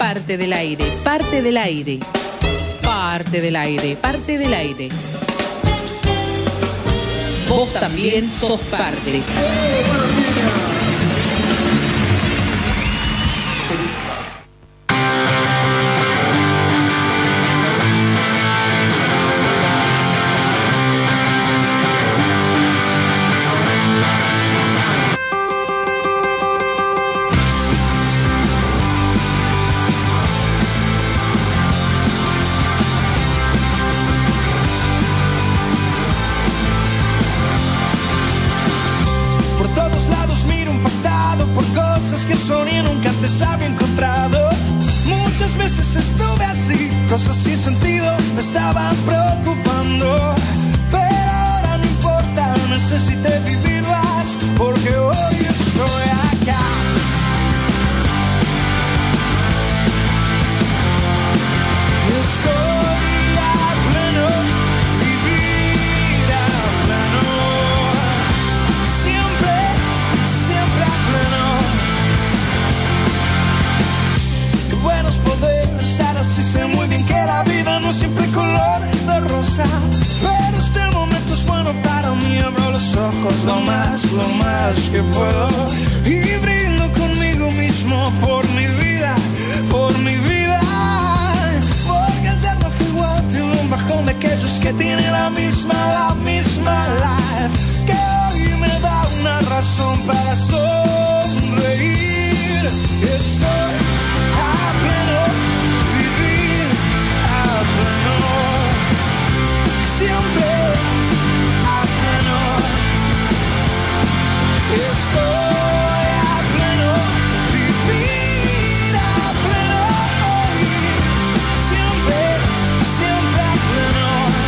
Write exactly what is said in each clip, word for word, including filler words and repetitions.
parte del aire, parte del aire, parte del aire, parte del aire. Vos también sos parte. Cosas sin sentido me estaban preocupando, pero ahora no importa, necesité vivirlas porque hoy estoy acá. Estoy a pleno, vivir a pleno, siempre, siempre a pleno. Qué bueno es poder estar así, sé muy bien que la vida no es siempre color de rosa, pero este momento es bueno para mí. Abro los ojos lo más, lo más que puedo y brindo conmigo mismo por mi vida, por mi vida, porque ayer no fui igual, tuve un bajón de aquellos que tienen la misma, la misma life, que hoy me da una razón para sonreír. Estoy a pleno, siempre a pleno, estoy a pleno, vivir a pleno, siempre, siempre a pleno.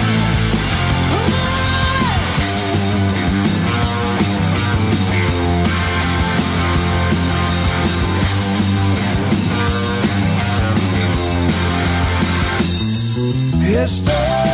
Estoy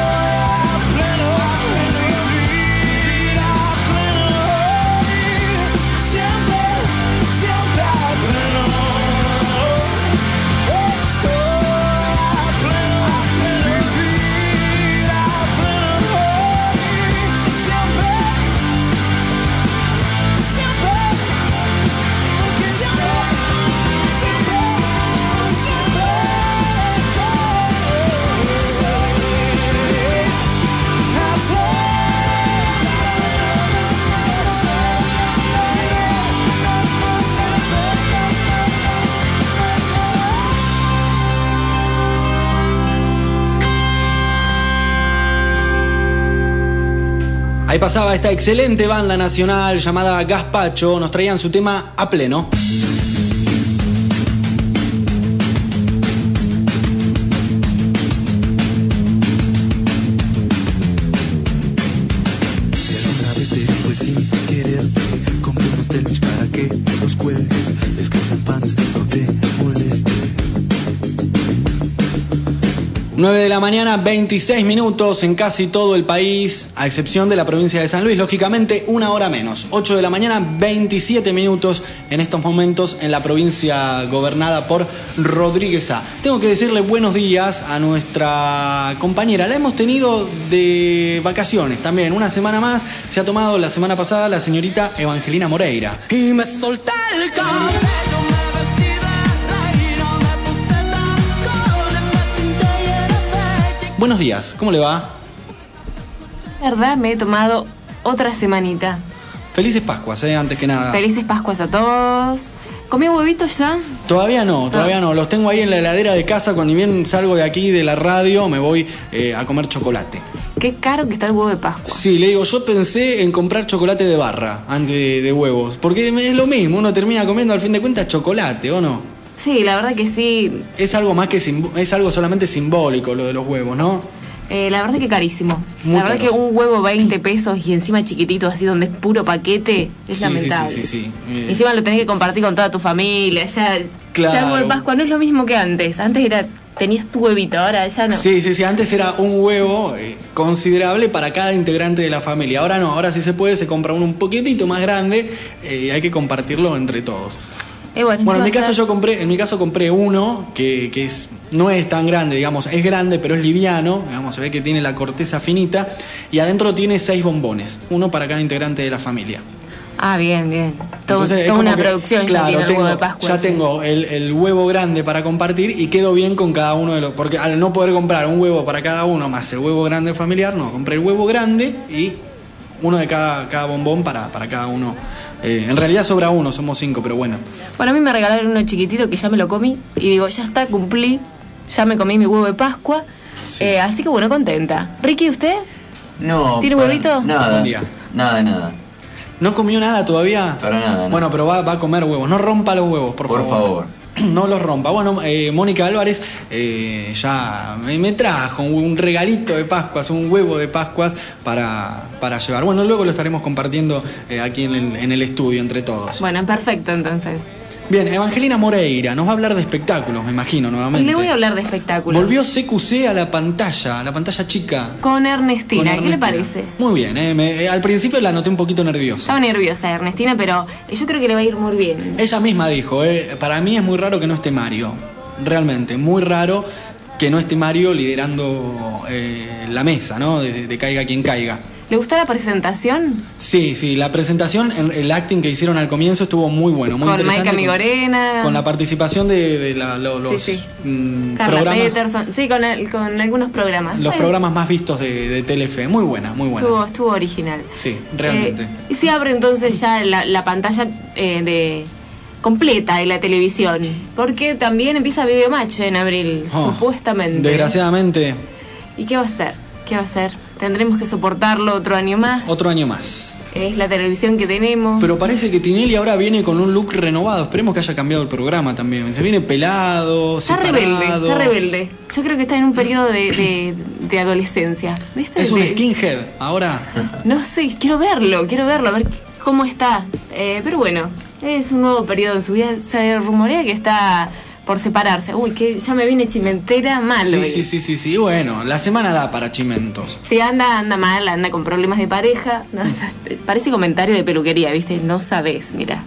Ahí pasaba esta excelente banda nacional llamada Gazpacho, nos traían su tema A Pleno. nueve de la mañana, veintiséis minutos en casi todo el país, a excepción de la provincia de San Luis, lógicamente una hora menos. ocho de la mañana, veintisiete minutos en estos momentos en la provincia gobernada por Rodríguez A. Tengo que decirle buenos días a nuestra compañera. La hemos tenido de vacaciones también, una semana más. Se ha tomado la semana pasada la señorita Evangelina Moreira. Y me solté el cabello. Buenos días, ¿cómo le va? Verdad, me he tomado otra semanita. Felices Pascuas, eh, antes que nada. Felices Pascuas a todos. ¿Comió huevitos ya? Todavía no, todavía no. no. Los tengo ahí en la heladera de casa. Cuando bien salgo de aquí de la radio, me voy eh, a comer chocolate. Qué caro que está el huevo de Pascua. Sí, le digo, yo pensé en comprar chocolate de barra antes de, de huevos. Porque es lo mismo, uno termina comiendo al fin de cuentas chocolate, ¿o no? Sí, la verdad que sí. Es algo más que sim- es algo solamente simbólico lo de los huevos, ¿no? Eh, la verdad que carísimo. Muy la verdad caros. que un huevo veinte pesos y encima chiquitito, así donde es puro paquete, es Sí, lamentable. sí, sí, sí, sí. Eh, Encima lo tenés que compartir con toda tu familia. Ya, Claro. ya el huevo de Pascua no es lo mismo que antes. Antes era tenías tu huevito, ahora ya no. Sí, sí, sí, antes era un huevo eh, considerable para cada integrante de la familia. Ahora no, ahora sí se puede, se compra uno un poquitito más grande eh, y hay que compartirlo entre todos. Eh, bueno, Bueno, en mi ¿qué va a caso ser? yo compré, en mi caso compré uno que, que es, no es tan grande, digamos, es grande pero es liviano, digamos, se ve que tiene la corteza finita y adentro tiene seis bombones, uno para cada integrante de la familia. Ah, bien, bien. Todo, Entonces, es toda como una que, producción claro, ya tiene el tengo, huevo de Pascua. ya sí. tengo el, el huevo grande para compartir y quedo bien con cada uno de los, porque al no poder comprar un huevo para cada uno más el huevo grande familiar, no, compré el huevo grande y uno de cada, cada bombón para, para cada uno. Eh, en realidad sobra uno, somos cinco, pero bueno. Bueno, a mí me regalaron uno chiquitito que ya me lo comí y digo, ya está, cumplí, ya me comí mi huevo de Pascua. Sí. Eh, así que bueno, contenta. Ricky, ¿usted? No. ¿Tiene para- huevito? Nada. Buen día. Nada, nada. ¿No comió nada todavía? Para nada, no. Bueno, pero va, va a comer huevos. No rompa los huevos, por, Por favor. favor. No los rompa. Bueno, eh, Mónica Álvarez eh, ya me, me trajo un, un regalito de Pascuas, un huevo de Pascuas para, para llevar. Bueno, luego lo estaremos compartiendo eh, aquí en el, en el estudio entre todos. Bueno, perfecto entonces. Bien, Evangelina Moreira nos va a hablar de espectáculos, me imagino, nuevamente. Le voy a hablar de espectáculos. Volvió C Q C a la pantalla, a la pantalla chica. Con Ernestina, Con ¿qué le Ernestina. parece? Muy bien, eh, me- eh, al principio la noté un poquito nerviosa. Estaba nerviosa Ernestina, pero yo creo que le va a ir muy bien. Ella misma dijo, eh, para mí es muy raro que no esté Mario. Realmente, muy raro que no esté Mario liderando eh, la mesa, ¿no? De, de caiga quien caiga. ¿Le gustó la presentación? Sí, sí, la presentación, el el acting que hicieron al comienzo estuvo muy bueno, muy Con interesante. Maika Migorena. Con, con la participación de, de la- lo- los Sí, sí. mm, Carla programas, Peterson. Sí, con, el- con algunos programas. los Eh, programas más vistos de, de Telefe. Muy buena, muy buena. Estuvo, estuvo original. Sí, realmente. Eh, y se abre entonces ya la, la pantalla eh, de completa de la televisión. Porque también empieza Videomatch en abril, Oh, supuestamente. Desgraciadamente, ¿Y qué va a hacer? ¿Qué va a hacer? Tendremos que soportarlo otro año más. otro año más. Es la televisión que tenemos. Pero parece que Tinelli ahora viene con un look renovado. Esperemos que haya cambiado el programa también. Se viene pelado, Está separado. rebelde, está rebelde. Yo creo que está en un periodo de, de, de adolescencia. ¿Viste? Es un De- skinhead ahora. No sé, quiero verlo, quiero verlo, a ver cómo está. Eh, pero bueno, es un nuevo periodo en su vida. Se rumorea que está por separarse. Uy, que ya me viene chimentera mal Sí, hoy. sí, sí, sí, sí. Bueno, la semana da para chimentos. Si anda, anda mal, anda con problemas de pareja. No, parece comentario de peluquería, ¿viste? No sabés, mira.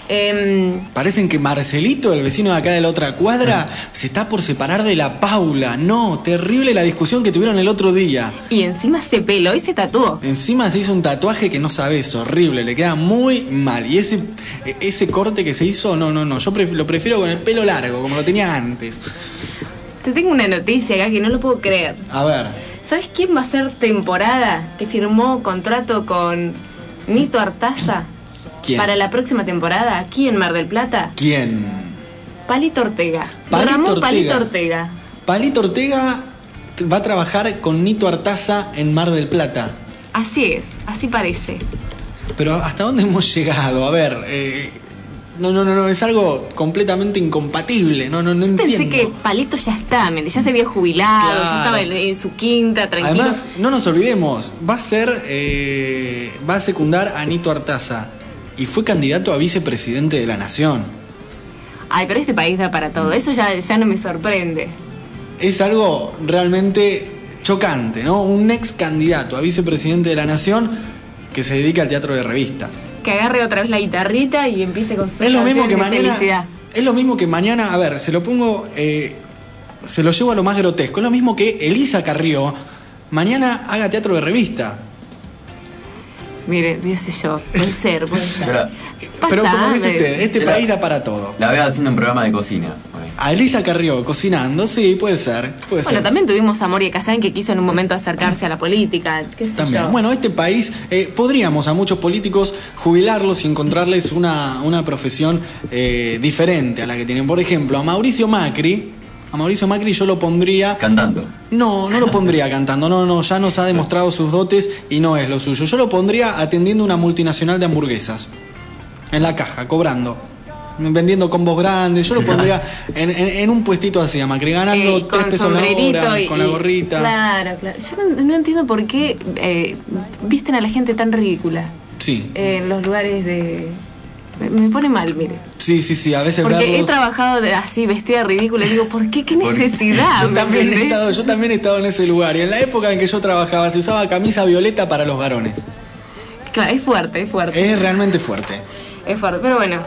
Em, Parecen que Marcelito, el vecino de acá de la otra cuadra, se está por separar de la Paula. No, terrible la discusión que tuvieron el otro día. y encima se peló y se tatuó. Encima se hizo un tatuaje que no sabes, horrible, le queda muy mal. Y ese, ese corte que se hizo, no, no, no. Yo pref- lo prefiero con el pelo largo, como lo tenía antes. Te tengo una noticia acá que no lo puedo creer. A ver. ¿Sabes quién va a ser temporada? Que firmó contrato con Nito Artaza. ¿Quién? Para la próxima temporada, aquí en Mar del Plata. ¿Quién? Palito Ortega. Palito Ramón Ortega. Palito Ortega. Palito Ortega va a trabajar con Nito Artaza en Mar del Plata. Así es, así parece. Pero ¿hasta dónde hemos llegado? A ver, eh, no, no, no, no, es algo completamente incompatible. No, no, no entiendo. Pensé que Palito ya está, me- ya se había jubilado, Claro. ya estaba en, en su quinta, tranquilo. Además, no nos olvidemos, va a ser, eh, va a secundar a Nito Artaza y fue candidato a vicepresidente de la Nación. Ay, pero este país da para todo, eso ya, ya no me sorprende. Es algo realmente chocante, ¿no? Un ex candidato a vicepresidente de la Nación que se dedica al teatro de revista. Que agarre otra vez la guitarrita y empiece con su Es lo mismo que canción de mañana. felicidad. Es lo mismo que mañana, a ver, se lo pongo, eh, se lo llevo a lo más grotesco. Es lo mismo que Elisa Carrió mañana haga teatro de revista. Mire, Dios sé yo, puede ser, puede ser. Pero Pero como Pasá, dice de- usted, este Era- país da para todo. la veo haciendo un programa de cocina. por ahí. A Elisa Carrió cocinando, sí, puede ser. Puede Bueno, ser. también tuvimos a Moria Kazan que quiso en un momento acercarse a la política, qué sé También. yo. Bueno, este país, eh, podríamos a muchos políticos jubilarlos y encontrarles una, una profesión eh, diferente a la que tienen. Por ejemplo, a Mauricio Macri, a Mauricio Macri yo lo pondría... Cantando. No, no lo pondría cantando, no, no, ya nos ha demostrado sus dotes y no es lo suyo. Yo lo pondría atendiendo una multinacional de hamburguesas, en la caja, cobrando, vendiendo combos grandes. Yo lo pondría en, en- en un puestito así, a Macri, ganando Eh, tres con pesos la sombrerito hora, y, con la gorrita. Claro, claro. Yo no, no entiendo por qué eh, visten a la gente tan ridícula Sí, en los lugares de... Me, me pone mal, mire. sí, sí, sí, a veces Porque he verlos... trabajado de- así, vestida ridícula, y digo, ¿por qué? ¿Qué Porque- necesidad? Yo ¿me también, he entendés? estado, yo también he estado en ese lugar y en la época en que yo trabajaba se usaba camisa violeta para los varones. Claro, es fuerte, es fuerte. Es realmente fuerte. Es fuerte, pero bueno.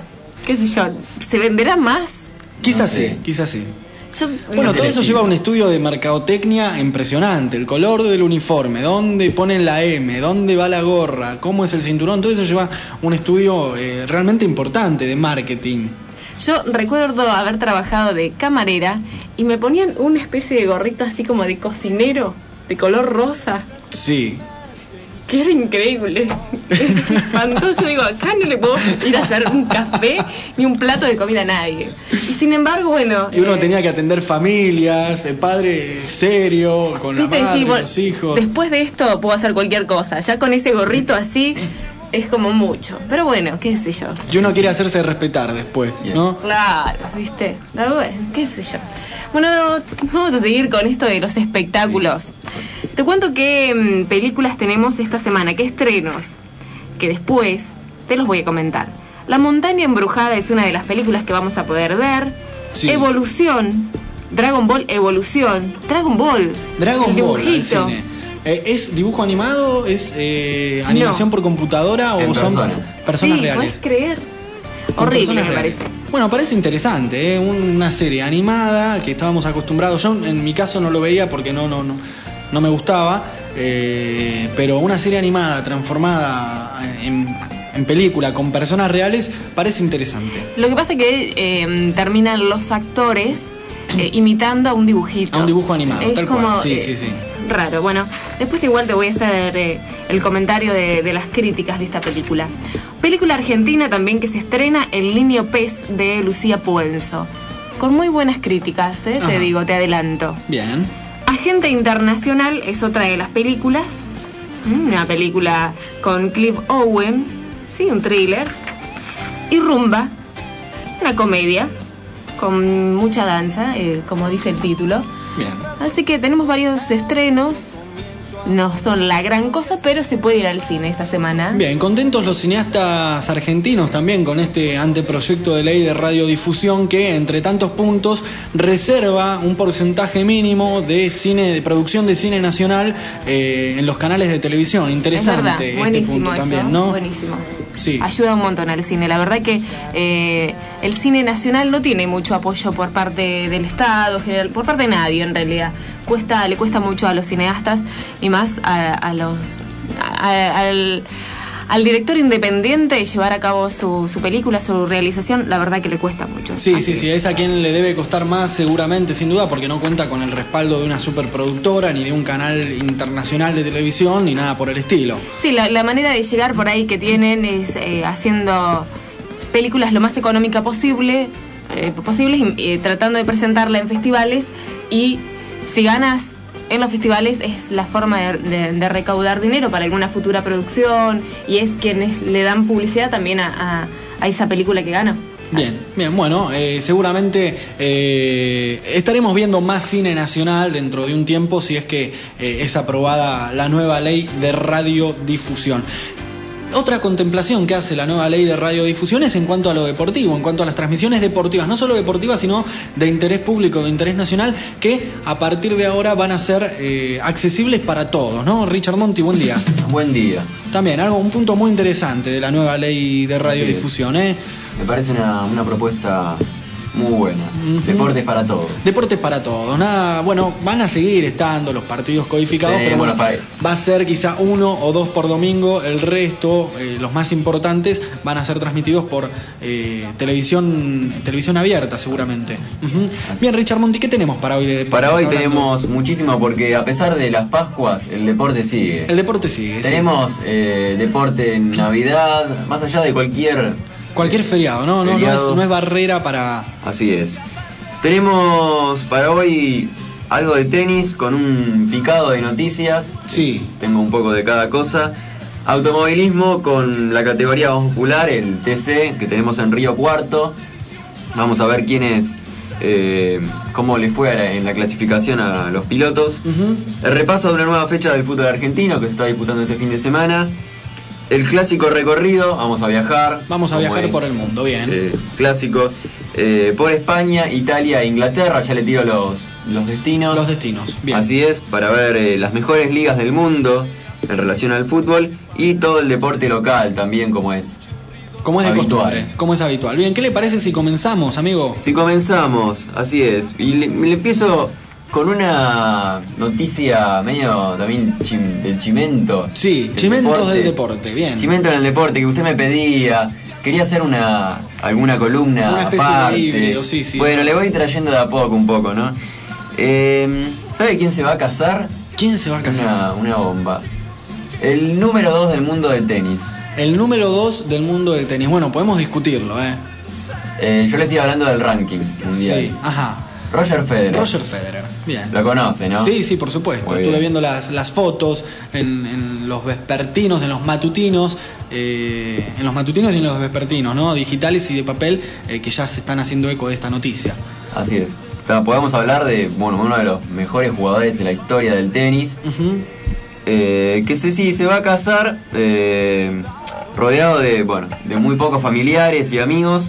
qué sé yo, ¿se venderá más? Quizás No sé. sí, quizás sí. Yo, Bueno, sé todo el eso estilo. lleva a un estudio de mercadotecnia impresionante. El color del uniforme, dónde ponen la M, dónde va la gorra, cómo es el cinturón. Todo eso lleva un estudio eh, realmente importante de marketing. yo recuerdo haber trabajado de camarera y me ponían una especie de gorrito así como de cocinero, de color rosa. Sí. Que era increíble. Espantoso. Digo, acá no le puedo ir a llevar un café ni un plato de comida a nadie. Y sin embargo, bueno. Y uno eh, tenía que atender familias, el padre serio, con la viste, madre, sí, bueno, los hijos. después de esto puedo hacer cualquier cosa. Ya con ese gorrito así es como mucho. Pero bueno, qué sé yo. Y uno quiere hacerse respetar después, ¿no? Claro, viste. Pero bueno, qué sé yo. Bueno, vamos a seguir con esto de los espectáculos. Te cuento qué mm, películas tenemos esta semana, qué estrenos, que después te los voy a comentar. La montaña embrujada es una de las películas que vamos a poder ver. Sí. Evolución, Dragon Ball Evolución, Dragon Ball, Dragon el Ball al dibujito. cine. Eh, ¿Es dibujo animado? ¿Es eh, animación No. por computadora? ¿O En son persona. personas Sí, reales? ¿puedes creer? Con Horrible, personas me reales. parece. Bueno, parece interesante, ¿eh? Una serie animada que estábamos acostumbrados. Yo en mi caso no lo veía porque no, no, no, no me gustaba. eh, pero una serie animada transformada en, en película con personas reales parece interesante. Lo que pasa es que eh, terminan los actores eh, imitando a un dibujito. A un dibujo animado, Es tal como, cual. Sí, eh, sí, sí. Raro. Bueno, después igual te voy a hacer eh, el comentario de, de las críticas de esta película. Película argentina también que se estrena, El Niño Pez de Lucía Puenzo. Con muy buenas críticas, eh, Ajá. te digo, te adelanto. Bien. Agente Internacional es otra de las películas. Una película con Clive Owen, sí, un thriller. Y Rumba, una comedia con mucha danza, eh, como dice el título. Bien. Así que tenemos varios estrenos. No son la gran cosa, pero se puede ir al cine esta semana. Bien, contentos los cineastas argentinos también con este anteproyecto de ley de radiodifusión que, entre tantos puntos, reserva un porcentaje mínimo de cine, de producción de cine nacional eh, en los canales de televisión. Es Interesante verdad, este buenísimo punto eso, también, ¿no? buenísimo. Sí. Ayuda un montón al cine. La verdad que eh, el cine nacional no tiene mucho apoyo por parte del Estado, general, por parte de nadie en realidad. Cuesta, le cuesta mucho a los cineastas y más a, a los a- al, al director independiente llevar a cabo su, su película, su realización, la verdad que le cuesta mucho. Sí, Así sí, que- sí, es a quien le debe costar más seguramente, sin duda, porque no cuenta con el respaldo de una superproductora, ni de un canal internacional de televisión, ni nada por el estilo. Sí, la, la manera de llegar por ahí que tienen es eh, haciendo películas lo más económica posible, eh, posibles y eh, tratando de presentarla en festivales, y si ganas en los festivales es la forma de, de- de recaudar dinero para alguna futura producción, y es quienes le dan publicidad también a, a- a esa película que gana. Bien, bien, bueno, eh, seguramente eh, estaremos viendo más cine nacional dentro de un tiempo si es que eh, es aprobada la nueva ley de radiodifusión. Otra contemplación que hace la nueva ley de radiodifusión es en cuanto a lo deportivo, en cuanto a las transmisiones deportivas, no solo deportivas, sino de interés público, de interés nacional, que a partir de ahora van a ser eh, accesibles para todos, ¿no? Richard Monti, buen día. Buen día. También, algo, un punto muy interesante de la nueva ley de radiodifusión, ¿eh? Me parece una, una propuesta muy buena. Deportes para todos. Deportes para todos, nada, bueno, van a seguir estando los partidos codificados, Sí, pero bueno, bueno, va a ser quizá uno o dos por domingo, el resto, eh, los más importantes, van a ser transmitidos por eh, televisión televisión abierta seguramente. Ujú. Bien, Richard Monti, ¿qué tenemos para hoy de deportes? Para hoy Hablando- tenemos muchísimo porque a pesar de las Pascuas, el deporte sigue. El deporte sigue, sí. Tenemos eh, deporte en Navidad, más allá de cualquier... Cualquier feriado, ¿no? No, no, Feriado. es, no es barrera para... Así es. Tenemos para hoy algo de tenis con un picado de noticias. Sí. Tengo un poco de cada cosa. Automovilismo con la categoría popular, el T C, que tenemos en Río Cuarto. Vamos a ver quién es, eh, cómo le fue a la- en la clasificación a los pilotos. Ujú. El repaso de una nueva fecha del fútbol argentino que se está disputando este fin de semana. El clásico recorrido, vamos a viajar. Vamos a como viajar es, por el mundo, bien. eh, clásico. eh, por España, Italia e Inglaterra, ya le tiro los, los destinos. Los destinos, bien. Así es, para ver eh, las mejores ligas del mundo en relación al fútbol y todo el deporte local también, como es Como es de habitual. costumbre, como es habitual. Bien, ¿qué le parece si comenzamos, amigo? Si comenzamos, así es. Y le, le empiezo con una noticia medio también chim, del chimento. Sí, del chimentos deporte. del deporte, bien. Chimento en el deporte, que usted me pedía. Quería hacer una alguna columna Una especie aparte. de híbrido, sí, sí. Bueno, le voy trayendo de a poco un poco, ¿no? Eh, ¿Sabe quién se va a casar? ¿Quién se va a casar? Una, una bomba. El número dos del mundo del tenis. El número dos del mundo del tenis. Bueno, podemos discutirlo, ¿eh? Eh, yo le estoy hablando del ranking mundial. Sí, ajá. Roger Federer. Roger Federer, bien. Lo conoce, ¿no? Sí, sí, por supuesto. Muy Estuve bien. viendo las, las fotos en, en los vespertinos, en los matutinos, eh, en los matutinos y en los vespertinos, ¿no? Digitales y de papel, eh, que ya se están haciendo eco de esta noticia. Así es. O sea, podemos hablar de, bueno, uno de los mejores jugadores de la historia del tenis. Ujú. Eh, que se, sí, se va a casar eh, rodeado de, bueno, de muy pocos familiares y amigos.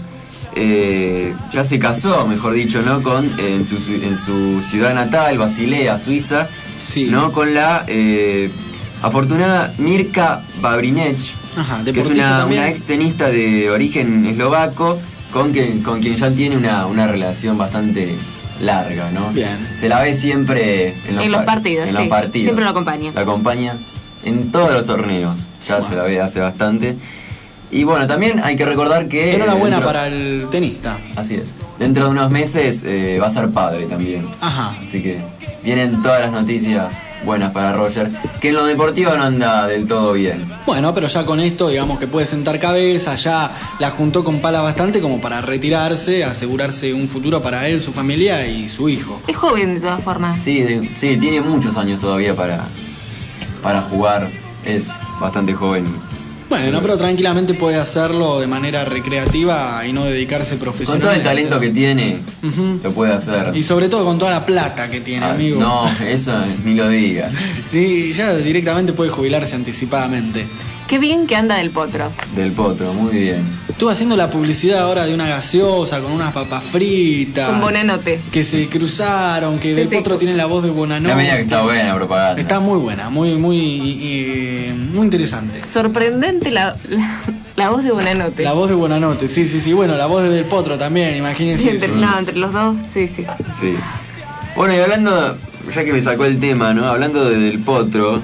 Eh, ya se casó, mejor dicho, ¿no? Con, eh, en, su, en su ciudad natal, Basilea, Suiza, Sí. ¿no? Con la eh, afortunada Mirka Babrinec, Ajá, que es deportista una, también. una ex tenista de origen eslovaco, con, que, con quien ya tiene una, una relación bastante larga, ¿no? Bien. Se la ve siempre en los, En los par- partidos, en los sí. partidos. Siempre lo acompaña. La acompaña en todos los torneos, ya Bueno. se la ve hace bastante. Y bueno, también hay que recordar que... Enhorabuena dentro- para el tenista. Así es. Dentro de unos meses eh, va a ser padre también. Ajá. Así que vienen todas las noticias buenas para Roger, que en lo deportivo no anda del todo bien. Bueno, pero ya con esto, digamos que puede sentar cabeza, ya la juntó con pala bastante como para retirarse, asegurarse un futuro para él, su familia y su hijo. Es joven de todas formas. Sí, de- sí, tiene muchos años todavía para, para jugar. Es bastante joven. Bueno, pero tranquilamente puede hacerlo de manera recreativa y no dedicarse Con profesionalmente. todo el talento que tiene, Ujú. lo puede hacer. Y sobre todo con toda la plata que tiene, Ah, amigo. no, eso ni lo diga. Y ya directamente puede jubilarse anticipadamente. Qué bien que anda del potro. Del potro, muy bien. Estuve haciendo la publicidad ahora de una gaseosa con unas papas fritas. Con Bonanote. Que se cruzaron, que Del sí. Potro tiene la voz de No Bonanote. me diga que está buena la propaganda. Está muy buena, muy, muy, y- y- muy interesante. Sorprendente la, la, la voz de Bonanote. La voz de Bonanote, sí, sí, sí. Bueno, la voz de Del Potro también, Sí, imagínense entre, eso. no, entre los dos, sí, sí. Sí. Bueno, y hablando, ya que me sacó el tema, ¿no? Hablando de Del Potro,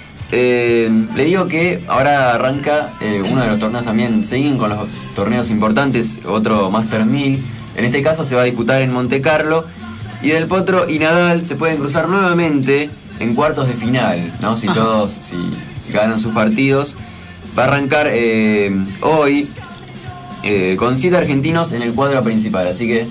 eh, le digo que ahora arranca eh, uno de los torneos también. Siguen con los torneos importantes, otro Master mil. En este caso se va a disputar en Monte Carlo. Y Del Potro y Nadal se pueden cruzar nuevamente en cuartos de final, ¿no? Si Ajá. todos, si ganan sus partidos. Va a arrancar eh, hoy eh, con siete argentinos en el cuadro principal. Así que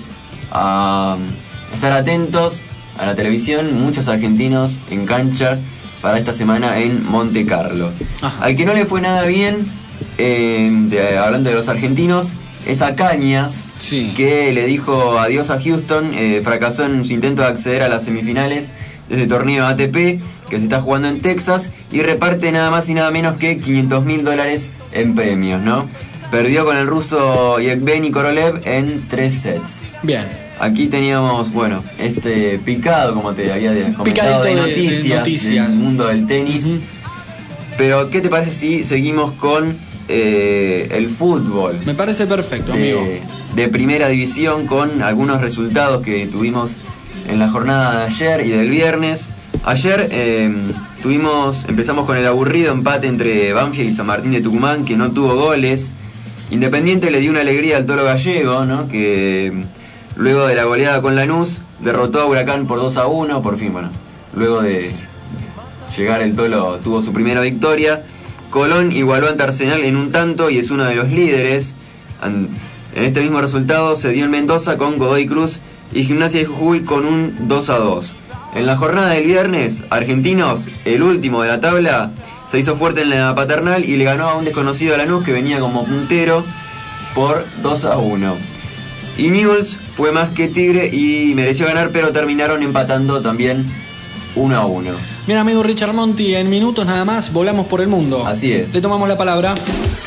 a estar atentos a la televisión, muchos argentinos en cancha para esta semana en Monte Carlo. Ajá. Al que no le fue nada bien, eh, de- hablando de los argentinos, es a Cañas, Sí. que le dijo adiós a Houston, eh, fracasó en su intento de acceder a las semifinales de este torneo A T P que se está jugando en Texas y reparte nada más y nada menos que quinientos mil dólares en premios, ¿no? Perdió con el ruso Yevgeny Korolev en tres sets. Bien. Aquí teníamos, bueno, este picado, como te había comentado, Picadito de de- de noticias, noticias. del mundo del tenis. Ujú. Pero, ¿qué te parece si seguimos con eh, el fútbol? Me parece perfecto, amigo. de, de primera división, con algunos resultados que tuvimos en la jornada de ayer y del viernes. Ayer eh, tuvimos, empezamos con el aburrido empate entre Banfield y San Martín de Tucumán, que no tuvo goles. Independiente le dio una alegría al Tolo Gallego, ¿no? Que luego de la goleada con Lanús derrotó a Huracán por dos a uno, por fin, bueno, luego de llegar el Tolo tuvo su primera victoria. Colón igualó ante Arsenal en un tanto y es uno de los líderes. En este mismo resultado se dio en Mendoza con Godoy Cruz y Gimnasia de Jujuy con un dos a dos. En la jornada del viernes, Argentinos, el último de la tabla, se hizo fuerte en la Paternal y le ganó a un desconocido Lanús que venía como puntero por dos a uno. Y Newell's fue más que Tigre y mereció ganar, pero terminaron empatando también uno a uno. Bien, amigo Richard Monti, en minutos nada más volamos por el mundo. Así es. Le tomamos la palabra.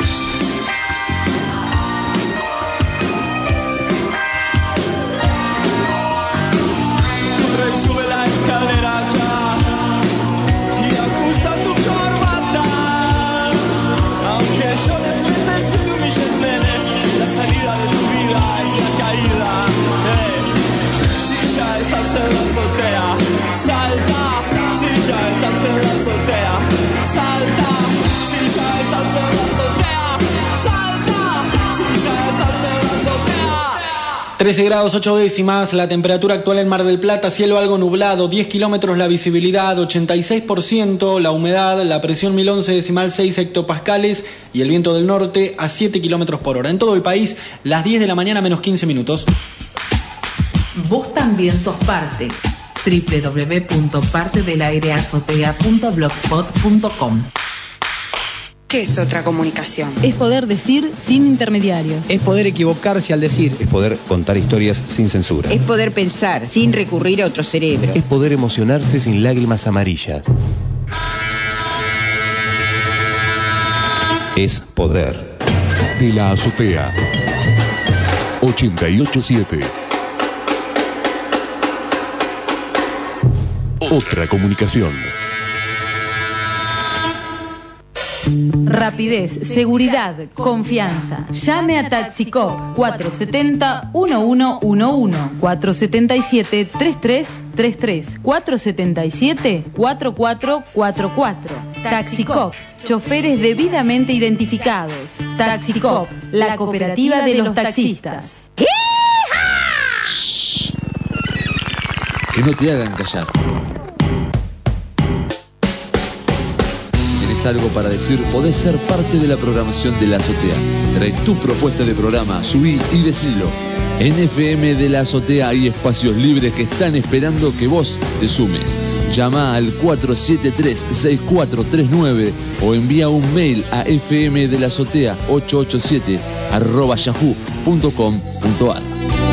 Corre y sube la escalera ya y ajusta tu corbata. Aunque yo les necesito millones de en la azotea. Salta, si ya estás en la azotea. Salta, si ya estás en la azotea. Salta, si ya estás en la azotea. trece grados ocho décimas, la temperatura actual en Mar del Plata, cielo algo nublado, diez kilómetros la visibilidad, ochenta y seis por ciento la humedad, la presión mil once decimal seis hectopascales y el viento del norte a siete kilómetros por hora. En todo el país, las diez de la mañana menos quince minutos. Vos también sos parte. doble u doble u doble u punto parte del aire azotea punto blogspot punto com. ¿Qué es otra comunicación? Es poder decir sin intermediarios. Es poder equivocarse al decir. Es poder contar historias sin censura. Es poder pensar sin recurrir a otro cerebro. Es poder emocionarse sin lágrimas amarillas. Es poder. De la azotea. ochenta y ocho punto siete. Otra comunicación. Rapidez, seguridad, confianza. Llame a Taxicop cuatro siete cero, uno uno uno uno, cuatro siete siete, tres tres tres tres, cuatro siete siete, cuatro cuatro cuatro cuatro. Taxicop, choferes debidamente identificados. Taxicop, la cooperativa de los taxistas. Que no te hagan callar. Algo para decir, podés ser parte de la programación de La Azotea. Trae tu propuesta de programa, subí y decilo. En F M de La Azotea hay espacios libres que están esperando que vos te sumes. Llama al cuatro siete tres, seis cuatro tres nueve o envía un mail a fmdelazotea ocho ocho siete arroba yahoo punto com punto ar.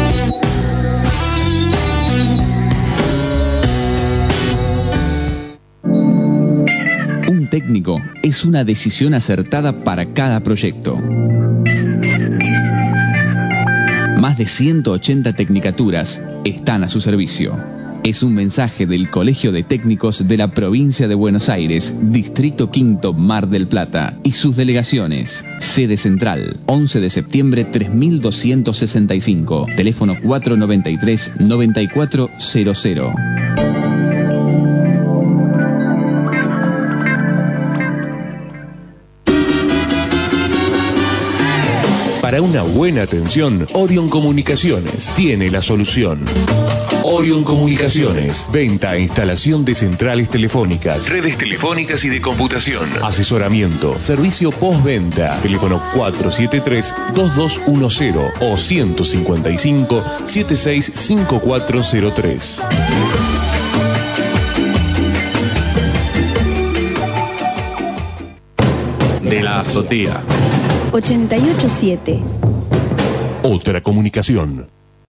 Técnico es una decisión acertada para cada proyecto. Más de ciento ochenta tecnicaturas están a su servicio. Es un mensaje del Colegio de Técnicos de la Provincia de Buenos Aires, Distrito Quinto, Mar del Plata, y sus delegaciones. Sede central, once de septiembre tres mil doscientos sesenta y cinco. Teléfono cuatro noventa y tres, noventa y cuatro cero cero. Para una buena atención, Orion Comunicaciones tiene la solución. Orion Comunicaciones, venta e instalación de centrales telefónicas, redes telefónicas y de computación, asesoramiento, servicio postventa, teléfono cuatro siete tres, dos dos uno cero o ciento cincuenta y cinco, setenta y seis cincuenta y cuatro cero tres. De la azotea. ochenta y ocho punto siete. Otra comunicación.